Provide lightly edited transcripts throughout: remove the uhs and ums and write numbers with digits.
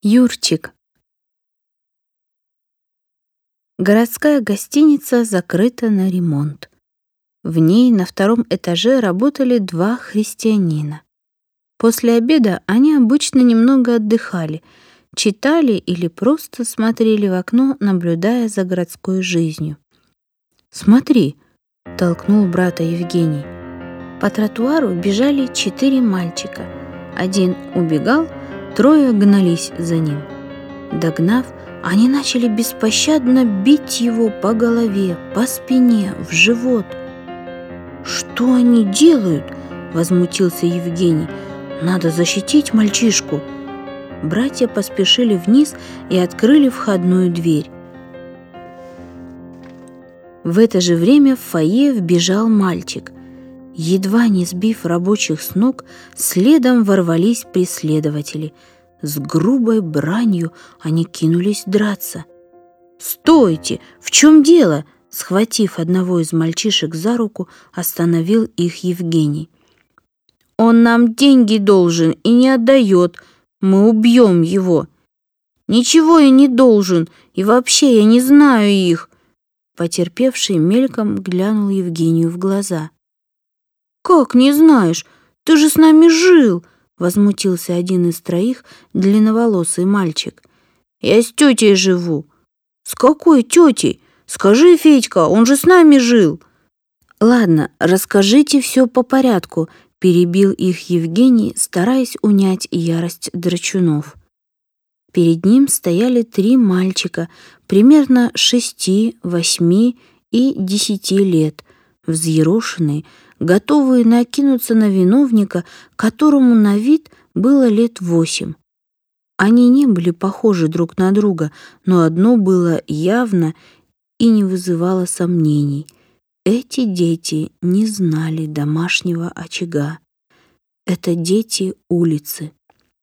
Юрчик. Городская гостиница закрыта на ремонт. В ней на втором этаже работали два христианина. После обеда они обычно немного отдыхали, читали или просто смотрели в окно, наблюдая за городской жизнью. «Смотри!» — толкнул брата Евгений. По тротуару бежали 4 мальчика. Один убегал, 3 гнались за ним. Догнав, они начали беспощадно бить его по голове, по спине, в живот. «Что они делают?» — возмутился Евгений. «Надо защитить мальчишку». Братья поспешили вниз и открыли входную дверь. В это же время в фойе вбежал мальчик. Едва не сбив рабочих с ног, следом ворвались преследователи. С грубой бранью они кинулись драться. «Стойте! В чем дело?» Схватив одного из мальчишек за руку, остановил их Евгений. «Он нам деньги должен и не отдает. Мы убьем его». «Ничего я не должен, и вообще я не знаю их». Потерпевший мельком глянул Евгению в глаза. «Как не знаешь? Ты же с нами жил!» — возмутился один из 3, длинноволосый мальчик. «Я с тетей живу». «С какой тетей? Скажи, Федька, он же с нами жил». «Ладно, расскажите все по порядку», — перебил их Евгений, стараясь унять ярость драчунов. Перед ним стояли 3 мальчика, примерно 6, 8 и 10 лет, взъерошенные, готовые накинуться на виновника, которому на вид было лет 8. Они не были похожи друг на друга, но одно было явно и не вызывало сомнений. Эти дети не знали домашнего очага. Это дети улицы.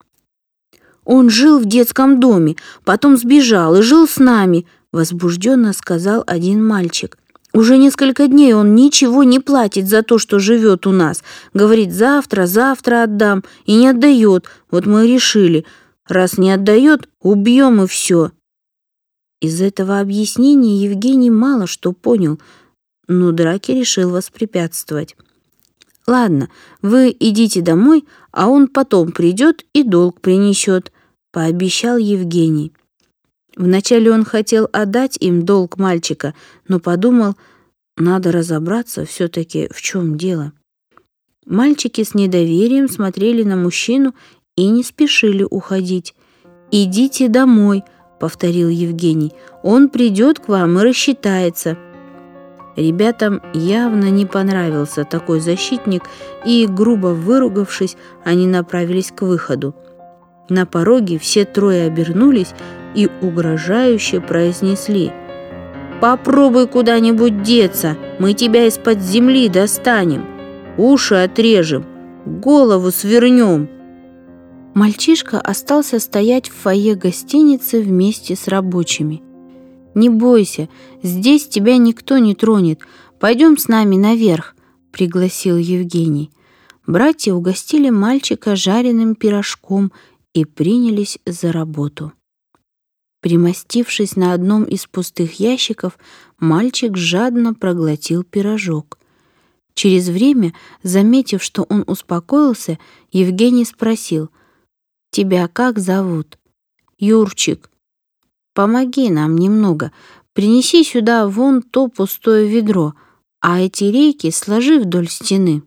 «Он жил в детском доме, потом сбежал и жил с нами», — возбужденно сказал один мальчик. «Уже несколько дней он ничего не платит за то, что живет у нас. Говорит, завтра отдам, и не отдает. Вот мы и решили, раз не отдает, убьем и все». Из этого объяснения Евгений мало что понял, но драке решил воспрепятствовать. «Ладно, вы идите домой, а он потом придет и долг принесет», — пообещал Евгений. Вначале он хотел отдать им долг мальчика, но подумал, надо разобраться все-таки, в чем дело. Мальчики с недоверием смотрели на мужчину и не спешили уходить. «Идите домой», — повторил Евгений. «Он придет к вам и рассчитается». Ребятам явно не понравился такой защитник, и, грубо выругавшись, они направились к выходу. На пороге все 3 обернулись и угрожающе произнесли: «Попробуй куда-нибудь деться, мы тебя из-под земли достанем, уши отрежем, голову свернем». Мальчишка остался стоять в фойе гостиницы вместе с рабочими. «Не бойся, здесь тебя никто не тронет. Пойдем с нами наверх», — пригласил Евгений. Братья угостили мальчика жареным пирожком и принялись за работу. Примостившись на одном из пустых ящиков, мальчик жадно проглотил пирожок. Через время, заметив, что он успокоился, Евгений спросил: «Тебя как зовут?» «Юрчик». «Помоги нам немного. Принеси сюда вон то пустое ведро, а эти рейки сложи вдоль стены».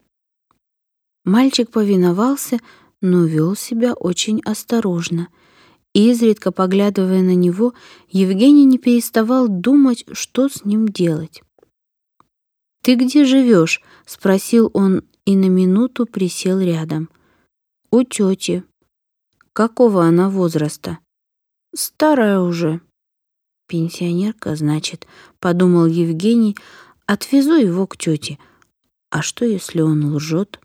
Мальчик повиновался, но вел себя очень осторожно. Изредка поглядывая на него, Евгений не переставал думать, что с ним делать. «Ты где живешь?» — спросил он и на минуту присел рядом. «У тети». «Какого она возраста?» «Старая уже». «Пенсионерка, значит», — подумал Евгений, — «отвезу его к тете. А что, если он лжет?»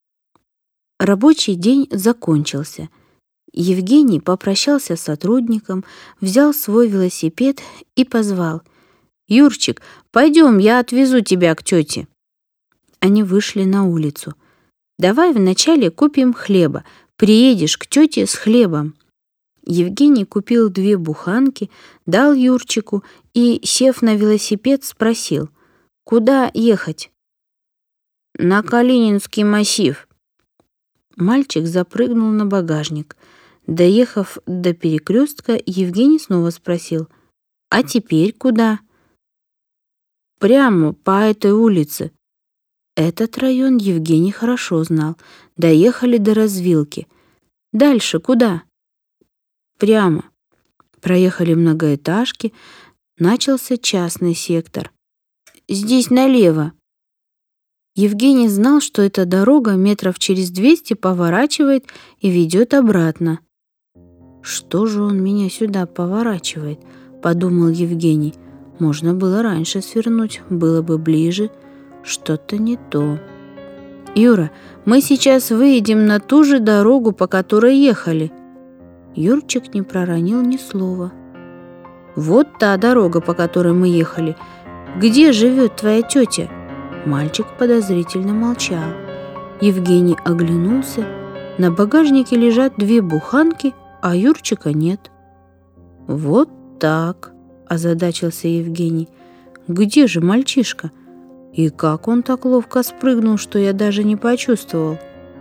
Рабочий день закончился. Евгений попрощался с сотрудником, взял свой велосипед и позвал: «Юрчик, пойдем, я отвезу тебя к тете». Они вышли на улицу. «Давай вначале купим хлеба. Приедешь к тете с хлебом». Евгений купил 2 буханки, дал Юрчику и, сев на велосипед, спросил: «Куда ехать?» «На Калининский массив». Мальчик запрыгнул на багажник. Доехав до перекрестка, Евгений снова спросил: «А теперь куда?» «Прямо по этой улице». Этот район Евгений хорошо знал. Доехали до развилки. «Дальше куда?» «Прямо». Проехали многоэтажки. Начался частный сектор. «Здесь налево». Евгений знал, что эта дорога метров через 200 поворачивает и ведет обратно. «Что же он меня сюда поворачивает?» — подумал Евгений. «Можно было раньше свернуть, было бы ближе. Что-то не то». «Юра, мы сейчас выедем на ту же дорогу, по которой ехали». Юрчик не проронил ни слова. «Вот та дорога, по которой мы ехали. Где живет твоя тетя?» Мальчик подозрительно молчал. Евгений оглянулся. На багажнике лежат 2 буханки, а Юрчика нет. «Вот так», — озадачился Евгений. «Где же мальчишка? И как он так ловко спрыгнул, что я даже не почувствовал?»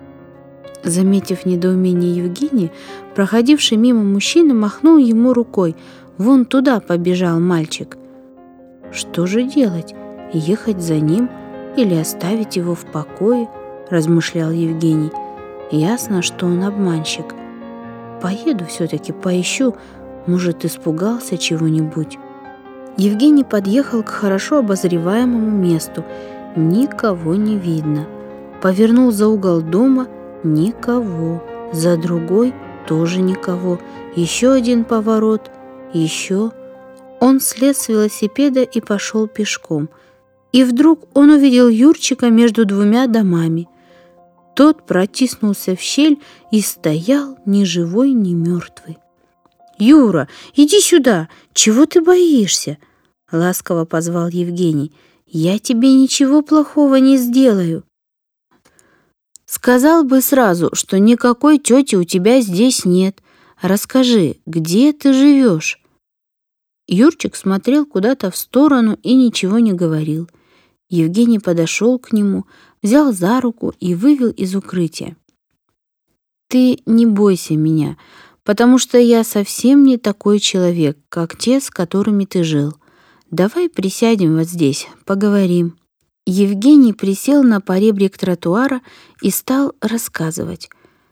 Заметив недоумение Евгения, проходивший мимо мужчина махнул ему рукой. «Вон туда побежал мальчик». «Что же делать? Ехать за ним или оставить его в покое?» — размышлял Евгений. «Ясно, что он обманщик. Поеду все-таки, поищу, может, испугался чего-нибудь». Евгений подъехал к хорошо обозреваемому месту. Никого не видно. Повернул за угол дома — никого. За другой — тоже никого. Еще один поворот, еще. Он слез с велосипеда и пошел пешком. И вдруг он увидел Юрчика между 2 домами. Тот протиснулся в щель и стоял ни живой, ни мертвый. «Юра, иди сюда! Чего ты боишься?» — ласково позвал Евгений. «Я тебе ничего плохого не сделаю». «Сказал бы сразу, что никакой тети у тебя здесь нет. Расскажи, где ты живешь?» Юрчик смотрел куда-то в сторону и ничего не говорил. Евгений подошел к нему, взял за руку и вывел из укрытия. «Ты не бойся меня, потому что я совсем не такой человек, как те, с которыми ты жил. Давай присядем вот здесь, поговорим». Евгений присел на поребрик тротуара и стал рассказывать.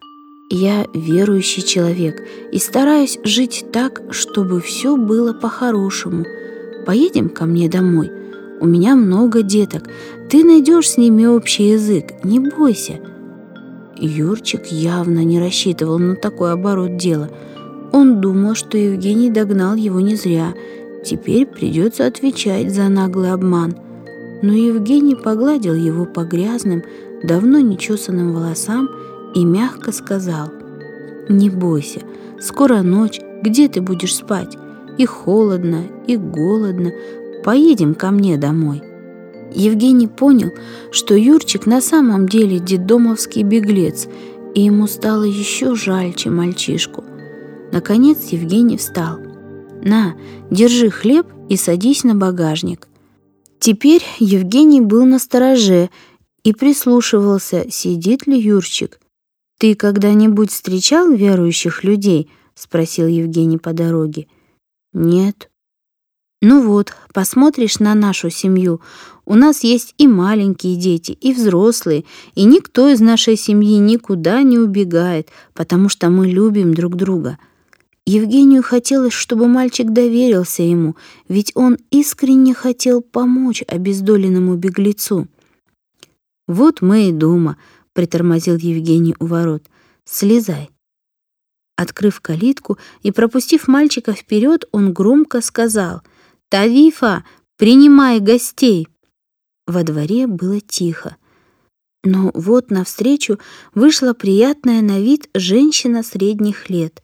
«Я верующий человек и стараюсь жить так, чтобы все было по-хорошему. Поедем ко мне домой. У меня много деток. Ты найдешь с ними общий язык, не бойся». Юрчик явно не рассчитывал на такой оборот дела. Он думал, что Евгений догнал его не зря. Теперь придется отвечать за наглый обман. Но Евгений погладил его по грязным, давно нечесанным волосам и мягко сказал: «Не бойся, скоро ночь, где ты будешь спать? И холодно, и голодно. Поедем ко мне домой». Евгений понял, что Юрчик на самом деле детдомовский беглец, и ему стало еще жальче мальчишку. Наконец Евгений встал. «На, держи хлеб и садись на багажник». Теперь Евгений был настороже и прислушивался, сидит ли Юрчик. «Ты когда-нибудь встречал верующих людей?» — спросил Евгений по дороге. «Нет». «Ну вот, посмотришь на нашу семью. У нас есть и маленькие дети, и взрослые, и никто из нашей семьи никуда не убегает, потому что мы любим друг друга». Евгению хотелось, чтобы мальчик доверился ему, ведь он искренне хотел помочь обездоленному беглецу. «Вот мы и дома», — притормозил Евгений у ворот. «Слезай». Открыв калитку и пропустив мальчика вперед, он громко сказал: «Тавифа, принимай гостей!» Во дворе было тихо. Но вот навстречу вышла приятная на вид женщина средних лет.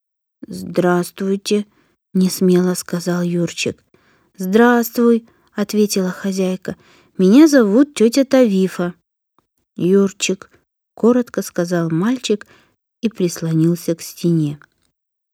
«Здравствуйте», — несмело сказал Юрчик. «Здравствуй», — ответила хозяйка. «Меня зовут тетя Тавифа». «Юрчик», — коротко сказал мальчик и прислонился к стене.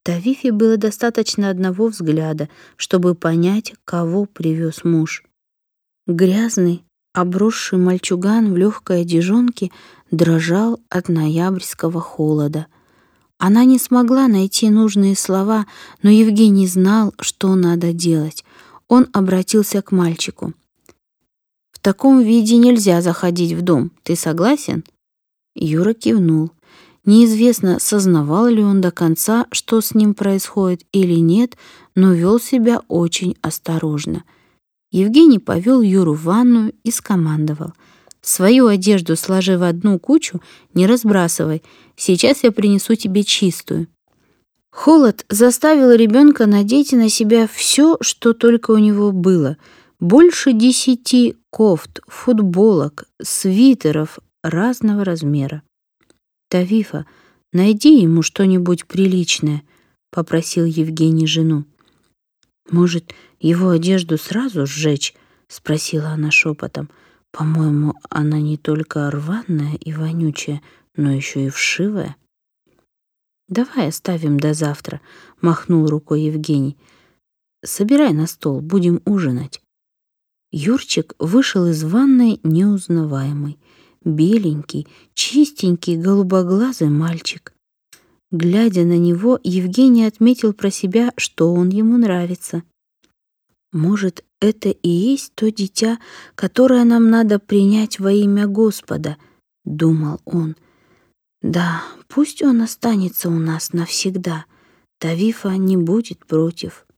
Тавифе было достаточно одного взгляда, чтобы понять, кого привез муж. Грязный, обросший мальчуган в легкой одежонке дрожал от ноябрьского холода. Она не смогла найти нужные слова, но Евгений знал, что надо делать. Он обратился к мальчику. «В таком виде нельзя заходить в дом. Ты согласен?» Юра кивнул. Неизвестно, сознавал ли он до конца, что с ним происходит или нет, но вел себя очень осторожно. Евгений повел Юру в ванную и скомандовал. «Свою одежду сложи в одну кучу, не разбрасывай. Сейчас я принесу тебе чистую». Холод заставил ребенка надеть на себя все, что только у него было. Больше 10 кофт, футболок, свитеров разного размера. «Тавифа, найди ему что-нибудь приличное», — попросил Евгений жену. «Может, его одежду сразу сжечь?» — спросила она шепотом. «По-моему, она не только рваная и вонючая, но еще и вшивая». «Давай оставим до завтра», — махнул рукой Евгений. «Собирай на стол, будем ужинать». Юрчик вышел из ванной неузнаваемый. Беленький, чистенький, голубоглазый мальчик. Глядя на него, Евгений отметил про себя, что он ему нравится. «Может, это и есть то дитя, которое нам надо принять во имя Господа», — думал он. «Да, пусть он останется у нас навсегда. Тавифа не будет против».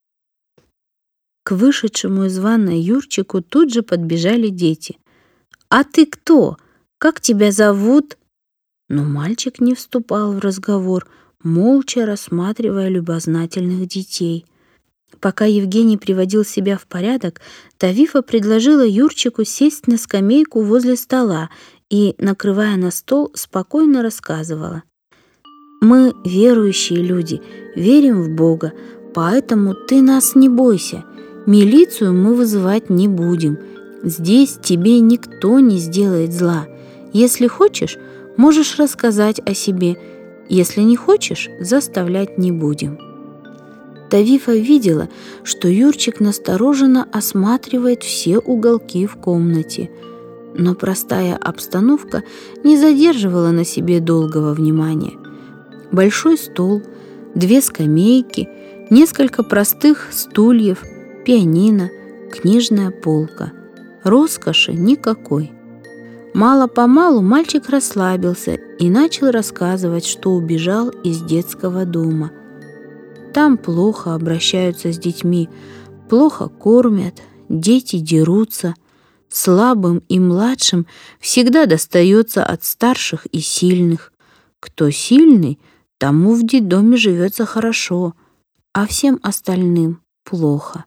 К вышедшему из ванной Юрчику тут же подбежали дети. «А ты кто? Как тебя зовут?» Но мальчик не вступал в разговор, молча рассматривая любознательных детей. Пока Евгений приводил себя в порядок, Тавифа предложила Юрчику сесть на скамейку возле стола и, накрывая на стол, спокойно рассказывала. «Мы верующие люди, верим в Бога, поэтому ты нас не бойся. Милицию мы вызывать не будем. Здесь тебе никто не сделает зла. Если хочешь, можешь рассказать о себе. Если не хочешь, заставлять не будем». Тавифа видела, что Юрчик настороженно осматривает все уголки в комнате. Но простая обстановка не задерживала на себе долгого внимания. Большой стол, 2 скамейки, несколько простых стульев, пианино, книжная полка. Роскоши никакой. Мало-помалу мальчик расслабился и начал рассказывать, что убежал из детского дома. Там плохо обращаются с детьми, плохо кормят, дети дерутся. Слабым и младшим всегда достается от старших и сильных. Кто сильный, тому в детдоме живется хорошо, а всем остальным плохо.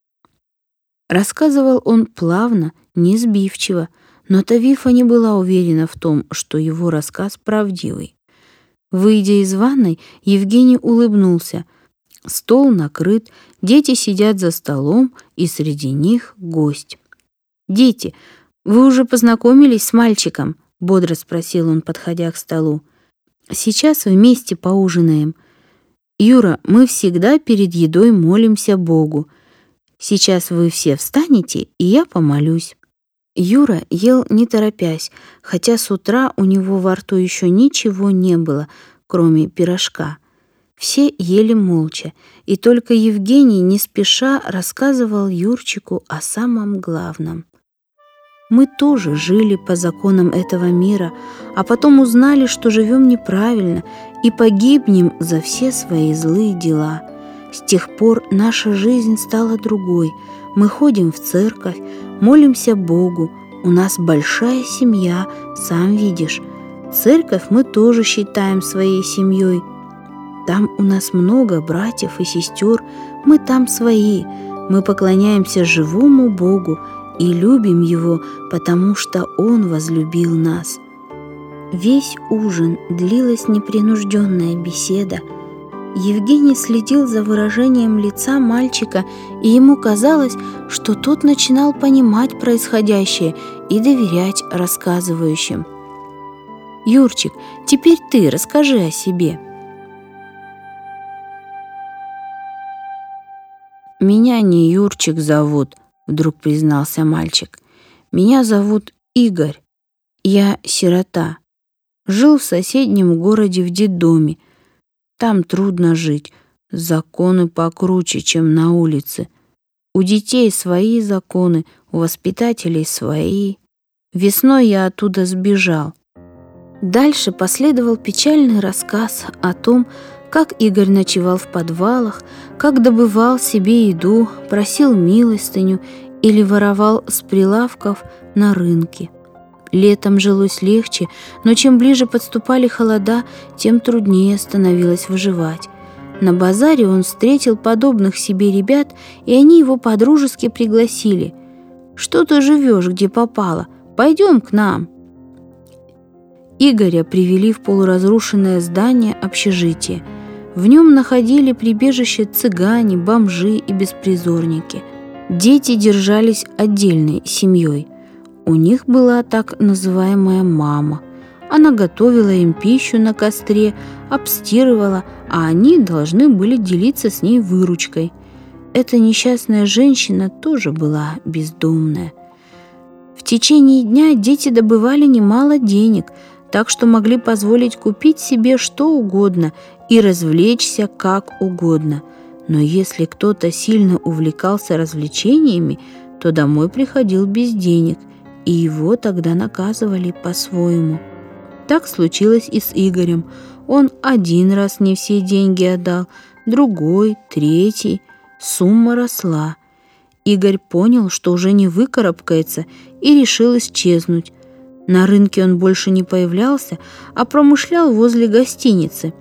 Рассказывал он плавно, не сбивчиво, но Тавифа не была уверена в том, что его рассказ правдивый. Выйдя из ванной, Евгений улыбнулся. Стол накрыт, дети сидят за столом, и среди них гость. «Дети, вы уже познакомились с мальчиком?» — бодро спросил он, подходя к столу. «Сейчас вместе поужинаем. Юра, мы всегда перед едой молимся Богу. Сейчас вы все встанете, и я помолюсь». Юра ел не торопясь, хотя с утра у него во рту еще ничего не было, кроме пирожка. Все ели молча, и только Евгений не спеша рассказывал Юрчику о самом главном. «Мы тоже жили по законам этого мира, а потом узнали, что живем неправильно и погибнем за все свои злые дела. С тех пор наша жизнь стала другой. Мы ходим в церковь, молимся Богу, у нас большая семья, сам видишь. Церковь мы тоже считаем своей семьей. Там у нас много братьев и сестер, мы там свои. Мы поклоняемся живому Богу и любим Его, потому что Он возлюбил нас». Весь ужин длилась непринужденная беседа. Евгений следил за выражением лица мальчика, и ему казалось, что тот начинал понимать происходящее и доверять рассказывающим. «Юрчик, теперь ты расскажи о себе». «Меня не Юрчик зовут», — вдруг признался мальчик. «Меня зовут Игорь. Я сирота. Жил в соседнем городе в детдоме. Там трудно жить. Законы покруче, чем на улице. У детей свои законы, у воспитателей свои. Весной я оттуда сбежал». Дальше последовал печальный рассказ о том, как Игорь ночевал в подвалах, как добывал себе еду, просил милостыню или воровал с прилавков на рынке. Летом жилось легче, но чем ближе подступали холода, тем труднее становилось выживать. На базаре он встретил подобных себе ребят, и они его подружески пригласили. «Что ты живешь, где попало? Пойдем к нам». Игоря привели в полуразрушенное здание общежития. В нем находили прибежище цыгане, бомжи и беспризорники. Дети держались отдельной семьей. У них была так называемая мама. Она готовила им пищу на костре, обстирывала, а они должны были делиться с ней выручкой. Эта несчастная женщина тоже была бездомная. В течение дня дети добывали немало денег, так что могли позволить купить себе что угодно и развлечься как угодно. Но если кто-то сильно увлекался развлечениями, то домой приходил без денег, и его тогда наказывали по-своему. Так случилось и с Игорем. Он один раз не все деньги отдал, другой, третий. Сумма росла. Игорь понял, что уже не выкарабкается, и решил исчезнуть. На рынке он больше не появлялся, а промышлял возле гостиницы.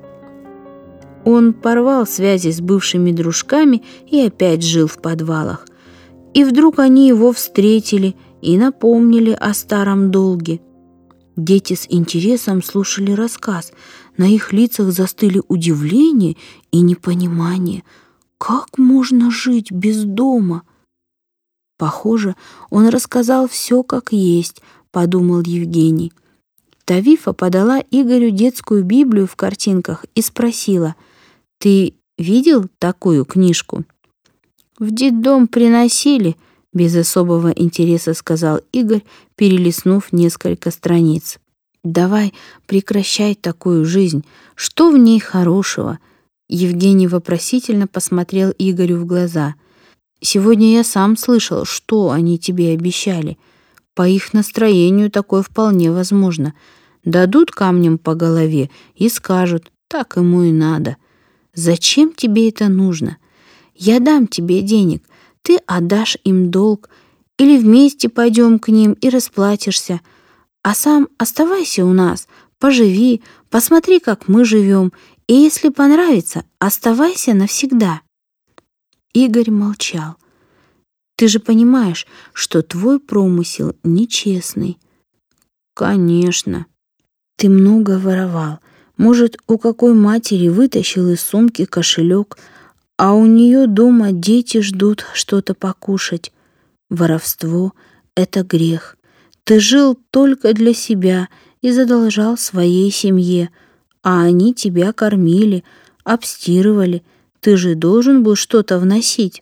Он порвал связи с бывшими дружками и опять жил в подвалах. И вдруг они его встретили и напомнили о старом долге. Дети с интересом слушали рассказ. На их лицах застыли удивление и непонимание. Как можно жить без дома? Похоже, он рассказал все как есть, подумал Евгений. Тавифа подала Игорю детскую Библию в картинках и спросила: «Ты видел такую книжку?» «В детдом приносили», — без особого интереса сказал Игорь, перелистнув несколько страниц. «Давай, прекращай такую жизнь. Что в ней хорошего?» Евгений вопросительно посмотрел Игорю в глаза. «Сегодня я сам слышал, что они тебе обещали. По их настроению такое вполне возможно. Дадут камнем по голове и скажут: так ему и надо. Зачем тебе это нужно? Я дам тебе денег, ты отдашь им долг, или вместе пойдем к ним и расплатишься. А сам оставайся у нас, поживи, посмотри, как мы живем, и если понравится, оставайся навсегда». Игорь молчал. «Ты же понимаешь, что твой промысел нечестный». «Конечно. Ты много воровал. Может, у какой матери вытащил из сумки кошелек, а у нее дома дети ждут что-то покушать. Воровство — это грех. Ты жил только для себя и задолжал своей семье, а они тебя кормили, обстирывали. Ты же должен был что-то вносить».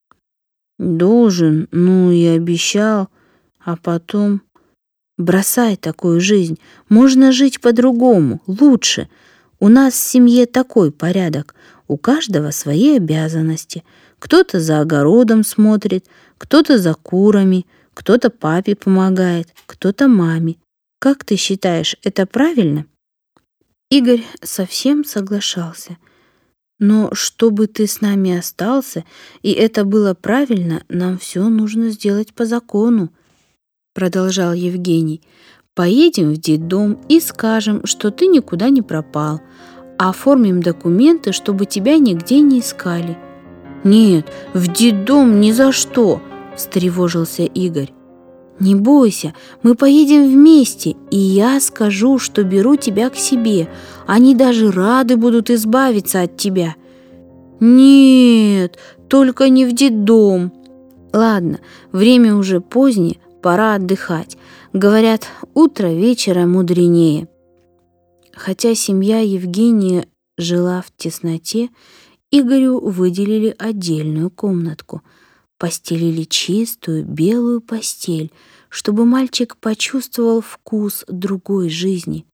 «Должен, ну и обещал, а потом...» «Бросай такую жизнь. Можно жить по-другому, лучше. У нас в семье такой порядок. У каждого свои обязанности. Кто-то за огородом смотрит, кто-то за курами, кто-то папе помогает, кто-то маме. Как ты считаешь, это правильно?» Игорь совсем соглашался. «Но чтобы ты с нами остался, и это было правильно, нам все нужно сделать по закону», продолжал Евгений. «Поедем в детдом и скажем, что ты никуда не пропал. Оформим документы, чтобы тебя нигде не искали». «Нет, в детдом ни за что», встревожился Игорь. «Не бойся, мы поедем вместе, и я скажу, что беру тебя к себе. Они даже рады будут избавиться от тебя». «Нет, только не в детдом». «Ладно, время уже позднее, пора отдыхать. Говорят, утро вечера мудренее». Хотя семья Евгения жила в тесноте, Игорю выделили отдельную комнатку, постелили чистую белую постель, чтобы мальчик почувствовал вкус другой жизни.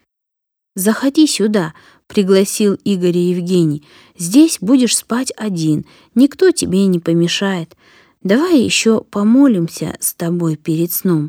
«Заходи сюда», — пригласил Игоря Евгений. «Здесь будешь спать один, никто тебе не помешает. Давай еще помолимся с тобой перед сном».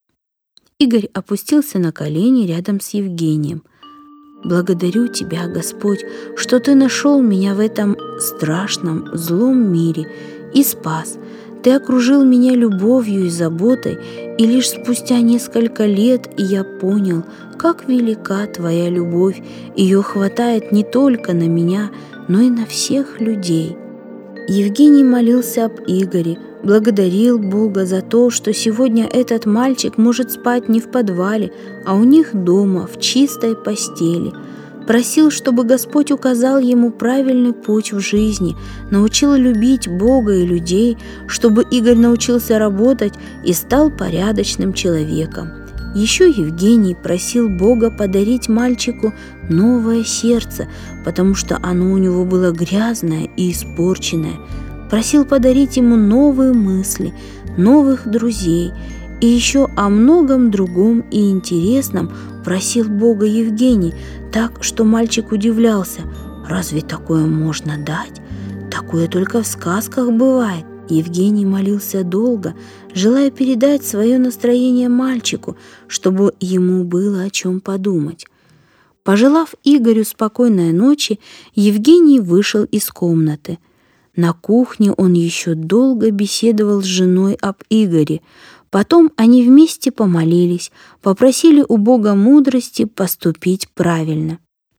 Игорь опустился на колени рядом с Евгением. «Благодарю тебя, Господь, что ты нашел меня в этом страшном, злом мире и спас. Ты окружил меня любовью и заботой, и лишь спустя несколько лет я понял, как велика твоя любовь. Ее хватает не только на меня, но и на всех людей». Евгений молился об Игоре, благодарил Бога за то, что сегодня этот мальчик может спать не в подвале, а у них дома, в чистой постели. Просил, чтобы Господь указал ему правильный путь в жизни, научил любить Бога и людей, чтобы Игорь научился работать и стал порядочным человеком. Еще Евгений просил Бога подарить мальчику новое сердце, потому что оно у него было грязное и испорченное. Просил подарить ему новые мысли, новых друзей. И еще о многом другом и интересном просил Бога Евгений, так что мальчик удивлялся: разве такое можно дать? Такое только в сказках бывает. Евгений молился долго, желая передать свое настроение мальчику, чтобы ему было о чем подумать. Пожелав Игорю спокойной ночи, Евгений вышел из комнаты. На кухне он еще долго беседовал с женой об Игоре. Потом они вместе помолились, попросили у Бога мудрости поступить правильно.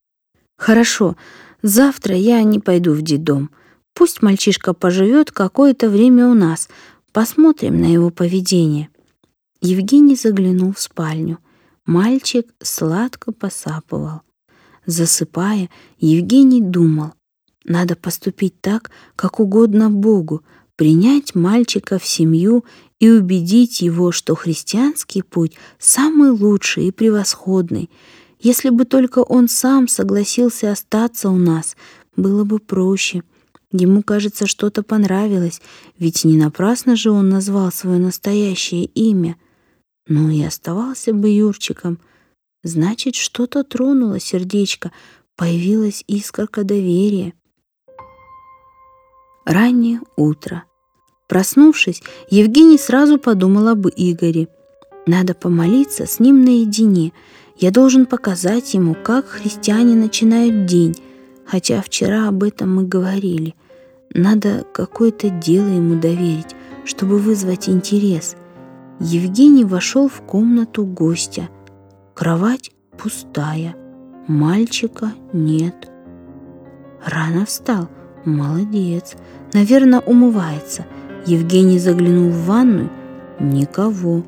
«Хорошо, завтра я не пойду в детдом. Пусть мальчишка поживет какое-то время у нас, посмотрим на его поведение». Евгений заглянул в спальню. Мальчик сладко посапывал. Засыпая, Евгений думал: надо поступить так, как угодно Богу, принять мальчика в семью и убедить его, что христианский путь самый лучший и превосходный. Если бы только он сам согласился остаться у нас, было бы проще. Ему, кажется, что-то понравилось, ведь не напрасно же он назвал свое настоящее имя. Ну и оставался бы Юрчиком. Значит, что-то тронуло сердечко, появилась искорка доверия. Раннее утро. Проснувшись, Евгений сразу подумал об Игоре. Надо помолиться с ним наедине. Я должен показать ему, как христиане начинают день, хотя вчера об этом мы говорили. Надо какое-то дело ему доверить, чтобы вызвать интерес. Евгений вошел в комнату гостя. Кровать пустая, мальчика нет. Рано встал, молодец, наверное, умывается. Евгений заглянул в ванную, никого.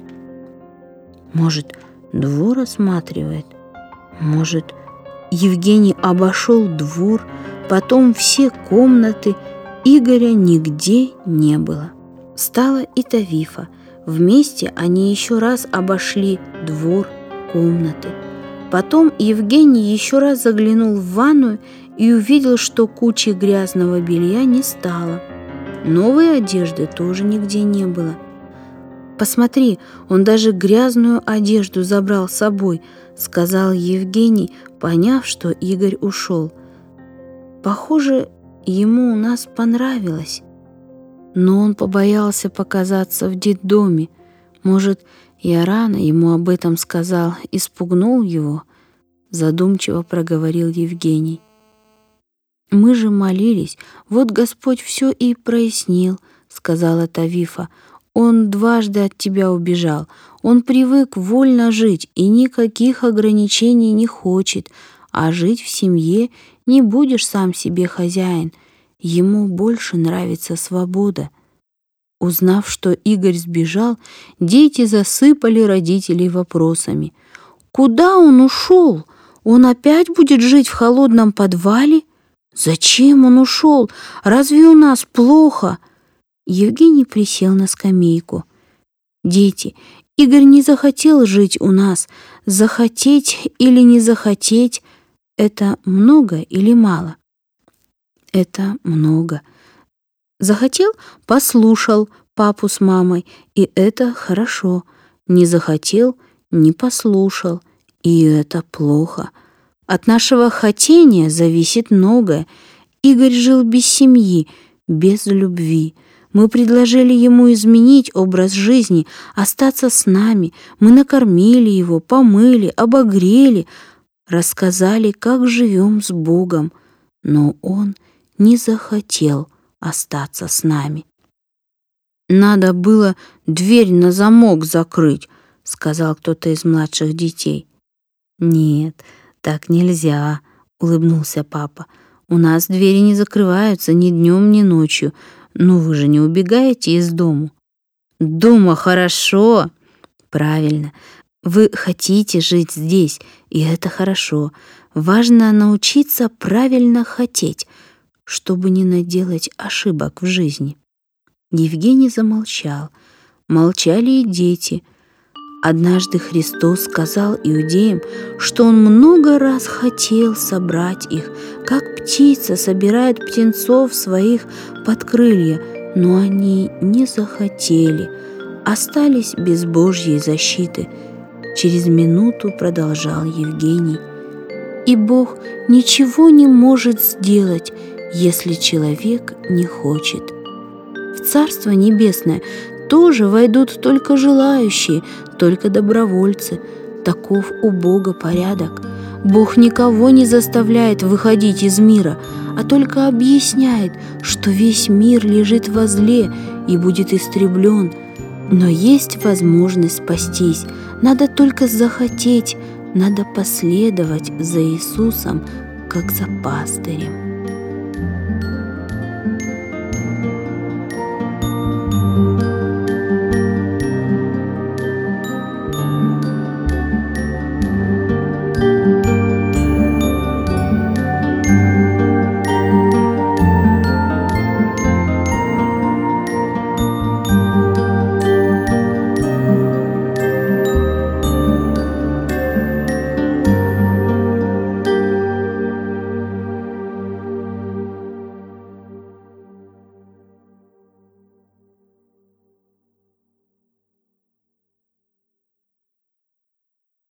Может, двор осматривает? Может, Евгений обошел двор, потом все комнаты. Игоря нигде не было. Встала и Тавифа. Вместе они еще раз обошли двор, комнаты. Потом Евгений еще раз заглянул в ванную и увидел, что кучи грязного белья не стало. Новой одежды тоже нигде не было. «Посмотри, он даже грязную одежду забрал с собой», — сказал Евгений, поняв, что Игорь ушел. «Похоже, ему у нас понравилось». Но он побоялся показаться в детдоме. Может, я рано ему об этом сказал, испугнул его, задумчиво проговорил Евгений. «Мы же молились, вот Господь все и прояснил», — сказала Тавифа. «Он дважды от тебя убежал. Он привык вольно жить и никаких ограничений не хочет, а жить в семье не будешь сам себе хозяин. Ему больше нравится свобода». Узнав, что Игорь сбежал, дети засыпали родителей вопросами. «Куда он ушел? Он опять будет жить в холодном подвале? Зачем он ушел? Разве у нас плохо?» Евгений присел на скамейку. «Дети, Игорь не захотел жить у нас. Захотеть или не захотеть — это много или мало?» Это много. Захотел — послушал папу с мамой, и это хорошо. Не захотел — не послушал, и это плохо. От нашего хотения зависит многое. Игорь жил без семьи, без любви. Мы предложили ему изменить образ жизни, остаться с нами. Мы накормили его, помыли, обогрели, рассказали, как живем с Богом. Но он не захотел остаться с нами. «Надо было дверь на замок закрыть», — сказал кто-то из младших детей. «Нет, так нельзя», — улыбнулся папа. «У нас двери не закрываются ни днем, ни ночью. Но вы же не убегаете из дому». «Дома хорошо». «Правильно. Вы хотите жить здесь, и это хорошо. Важно научиться правильно хотеть, чтобы не наделать ошибок в жизни». Евгений замолчал. Молчали и дети. Однажды Христос сказал иудеям, что Он много раз хотел собрать их, как птица собирает птенцов своих под крылья, но они не захотели, остались без Божьей защиты. Через минуту продолжал Евгений. И Бог ничего не может сделать, если человек не хочет. В Царство Небесное тоже войдут только желающие, только добровольцы. Таков у Бога порядок. Бог никого не заставляет выходить из мира, а только объясняет, что весь мир лежит во зле и будет истреблен. Но есть возможность спастись. Надо только захотеть, надо последовать за Иисусом, как за пастырем.